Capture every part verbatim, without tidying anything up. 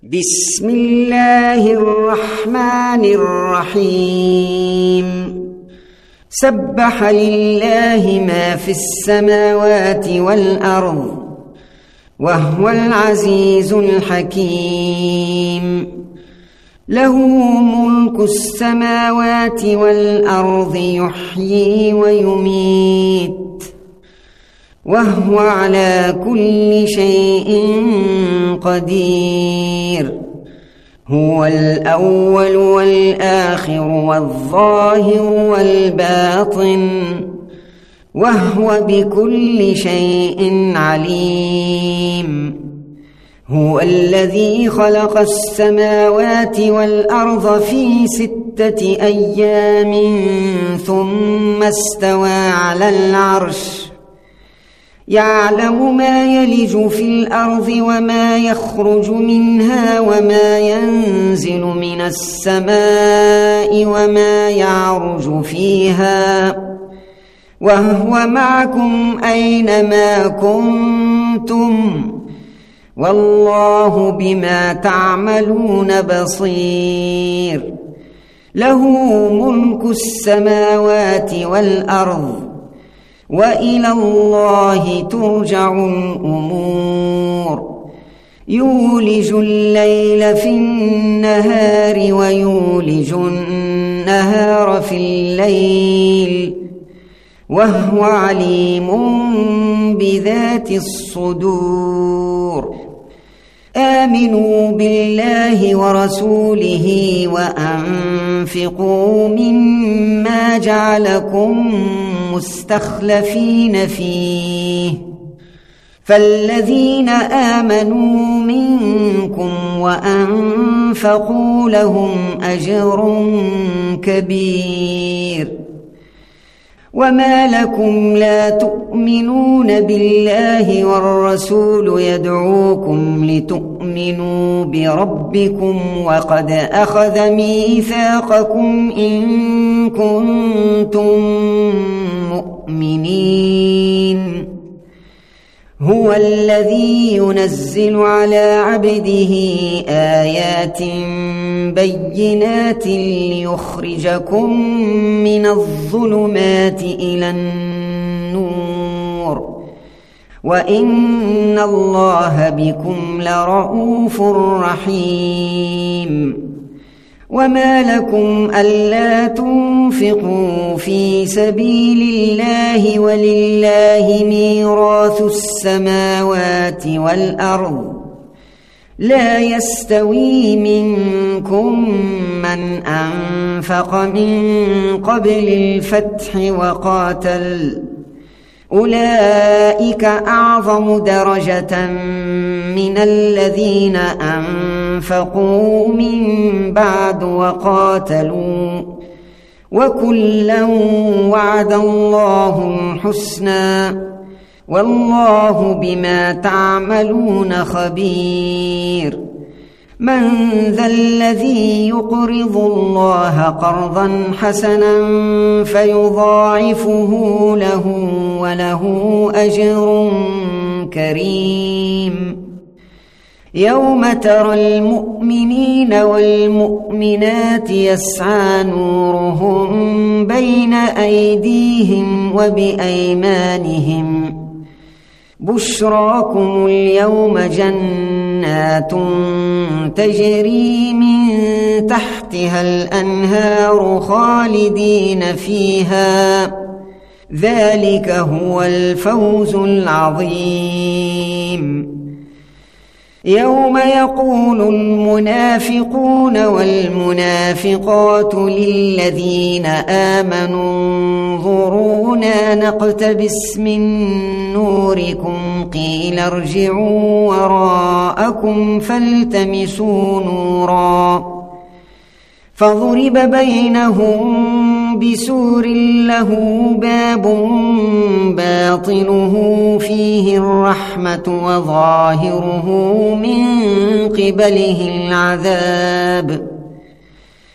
بسم الله الرحمن الرحيم سبح لله ما في السماوات والأرض وهو العزيز الحكيم له ملك السماوات والأرض يحيي ويميت وهو على كل شيء قدير هو الأول والآخر والظاهر والباطن وهو بكل شيء عليم هو الذي خلق السماوات والأرض في ستة أيام ثم استوى على العرش يعلم ما يلج في الأرض وما يخرج منها وما ينزل من السماء وما يعرج فيها وهو معكم أينما كنتم والله بما تعملون بصير له ملك السماوات والأرض وإلى الله ترجع الأمور يولج الليل في النهار ويولج النهار في الليل وهو عليم بذات الصدور آمنوا بالله ورسوله وأنفقوا مما جعلكم مستخلفين فيه فالذين آمنوا منكم وأنفقوا لهم أجر كبير وما لكم لا تؤمنون بالله والرسول يدعوكم لتؤمنوا بربكم وقد أخذ ميثاقكم إن كنتم مؤمنين هو الذي ينزل على عبده آيات بينات ليخرجكم من الظلمات إلى النور وإن الله بكم لرؤوف رحيم وما لكم ألا تنفقوا في سبيل الله ولله ميراث السماوات والأرض لا يستوي منكم من أنفق من قبل الفتح وقاتل أولئك أعظم درجة من الذين أنفقوا من بعد وقاتلوا وكلا وعد الله الحسنى والله بما تعملون خبير من ذا الذي يقرض الله قرضا حسنا فيضاعفه له وله أجر كريم يوم ترى المؤمنين والمؤمنات يسعى نورهم بين أيديهم وبأيمانهم بشراكم اليوم جنات تجري من تحتها الأنهار خالدين فيها ذلك هو الفوز العظيم يوم يقول المنافقون والمنافقات للذين آمنوا انظرونا نقتبس من نوركم قيل ارجعوا وراءكم فالتمسوا نورا فضرب بينهم بسور له باب باطنه فيه الرحمة وظاهره من قبله العذاب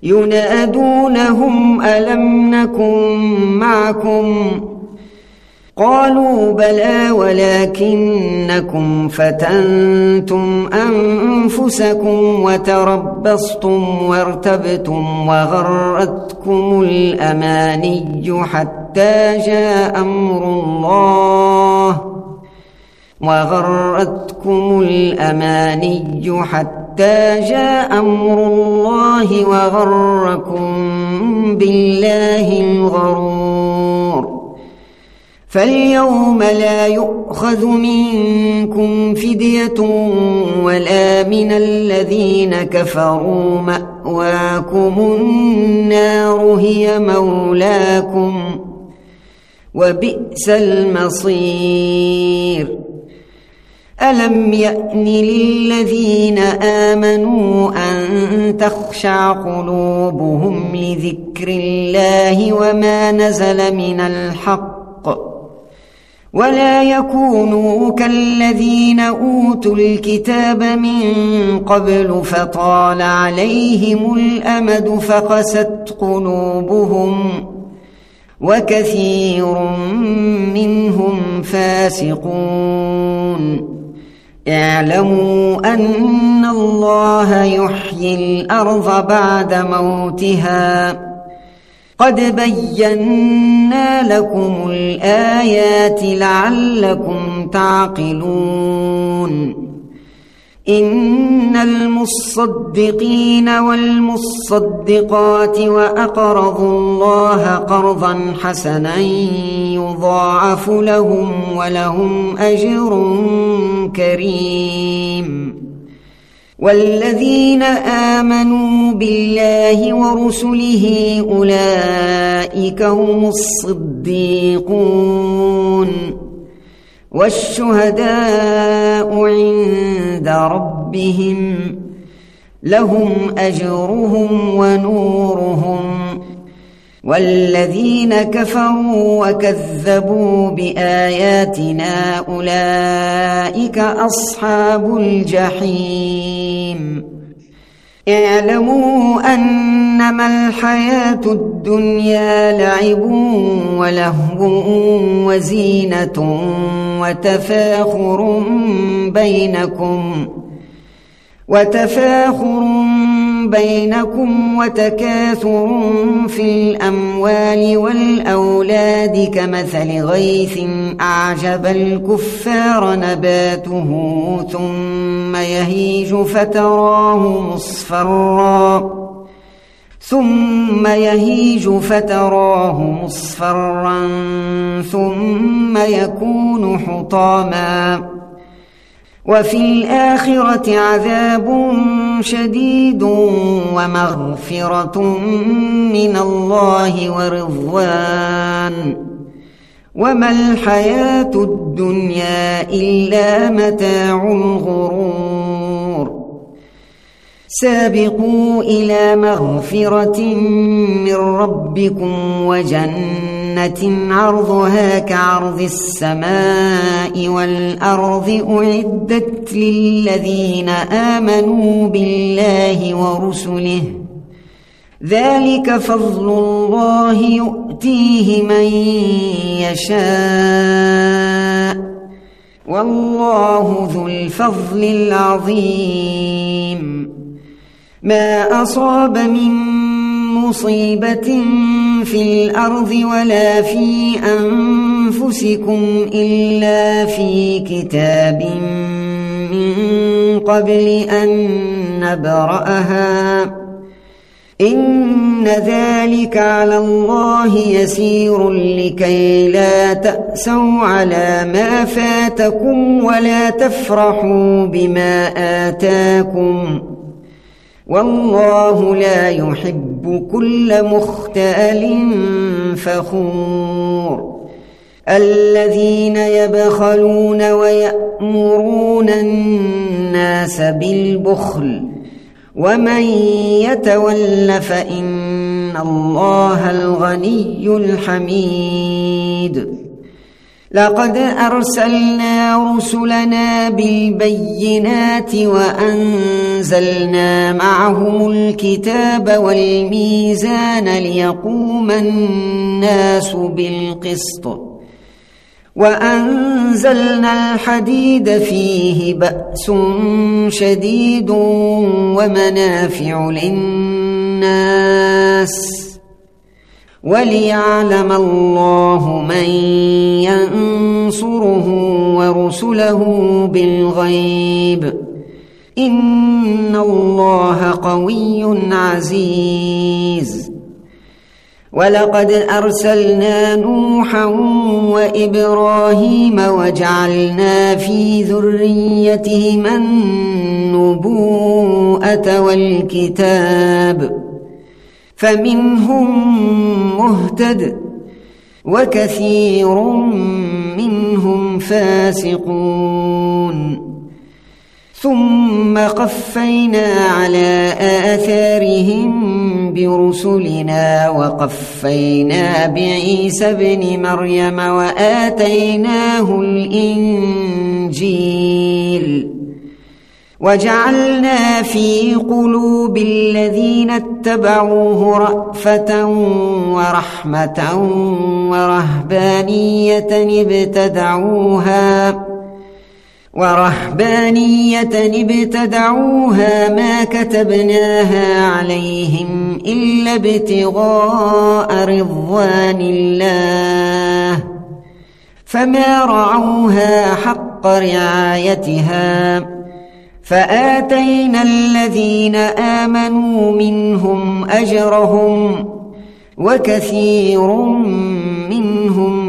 ينادونهم ألم نكن معكم قالوا بلى ولكنكم فتنتم أنفسكم وتربصتم وارتبتم وغرتكم الأماني حتى جاء أمر الله وغرتكم الأماني حتى جاء أمر الله وغركم بالله الغرور فاليوم لا يؤخذ منكم فدية ولا من الذين كفروا مأواكم النار هي مولاكم وبئس المصير ألم يأن للذين آمنوا أن تخشع قلوبهم لذكر الله وما نزل من الحق ولا يكونوا كالذين أوتوا الكتاب من قبل فطال عليهم الأمد فقست قلوبهم وكثير منهم فاسقون اعلموا أن الله يحيي الأرض بعد موتها قد بينا لكم الآيات لعلكم تعقلون إن المصدقين والمصدقات وأقرضوا الله قرضا حسنا يضاعف لهم ولهم أجر كريم والذين آمنوا بالله ورسله أولئك هم الصديقون والشهداء عند ربهم لهم أجرهم ونورهم والذين كفروا وكذبوا بآياتنا أولئك أصحاب الجحيم اعلموا أنما الحياة الدنيا لعب ولهو وزينة وتفاخر بينكم وتفاخر بينكم وتكاثر في الأموال والأولاد كمثل غيث أعجب الكفار نباته ثم يهيج فتراه مصفرا ثم يهيج فتراه مصفرا ثم يكون حطاما وفي الآخرة عذاب شديد ومغفرة من الله ورضوان وما الحياة الدنيا إلا متاع الغرور سابقوا إلى مغفرة من ربكم وجنة عرضها كعرض السماء والأرض أعدت للذين آمنوا بالله ورسله ذلك فضل الله يؤتيه من يشاء والله ذو الفضل العظيم ما أصاب من مصيبة في الأرض ولا في أنفسكم إلا في كتاب من قبل أن نبرأها إن ذلك على الله يسير لكي لا تأسوا على ما فاتكم ولا تفرحوا بما آتاكم والله لا يحب كل مختال فخور الذين يبخلون ويأمرون الناس بالبخل ومن يتول فإن الله الغني الحميد لقد أرسلنا رسلنا بالبينات وأنزلنا معهم الكتاب والميزان ليقوم الناس بالقسط وأنزلنا الحديد فيه بأس شديد ومنافع للناس وليعلم الله من ينصره ورسله بالغيب إن الله قوي عزيز. ولقد أرسلنا نوحا وإبراهيم وجعلنا في ذريتهما النبوءة والكتاب فمنهم مهتد وكثير منهم فاسقون. ثم قفينا على آثارهم برسلنا وقفينا بعيسى ابن مريم وآتيناه الإنجيل وجعلنا في قلوب الذين اتبعوه رأفة ورحمة ورهبانية ابتدعوها ورهبانية ابتدعوها ما كتبناها عليهم إلا ابتغاء رضوان الله فما رعوها حق رعايتها فآتينا الذين آمنوا منهم أجرهم وكثير منهم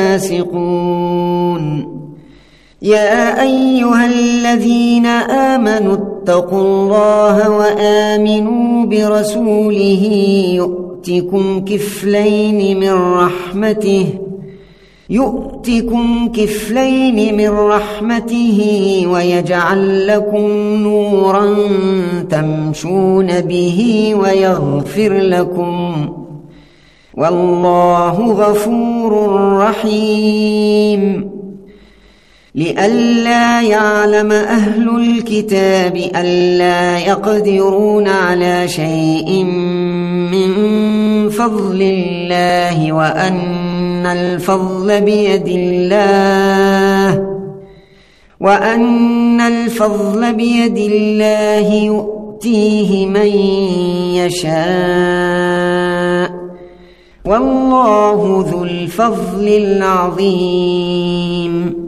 فاسقون. يا أيها الذين آمنوا اتقوا الله وآمنوا برسوله يؤتكم كفلين من رحمته يؤتكم كفلين من رحمته ويجعل لكم نورا تمشون به ويغفر لكم والله غفور رحيم. لئلا يعلم أهل الكتاب ألا يقدرون على شيء من فضل الله وأن الفضل بيد الله وأن الفضل بيد الله يؤتيه من يشاء والله ذو الفضل العظيم.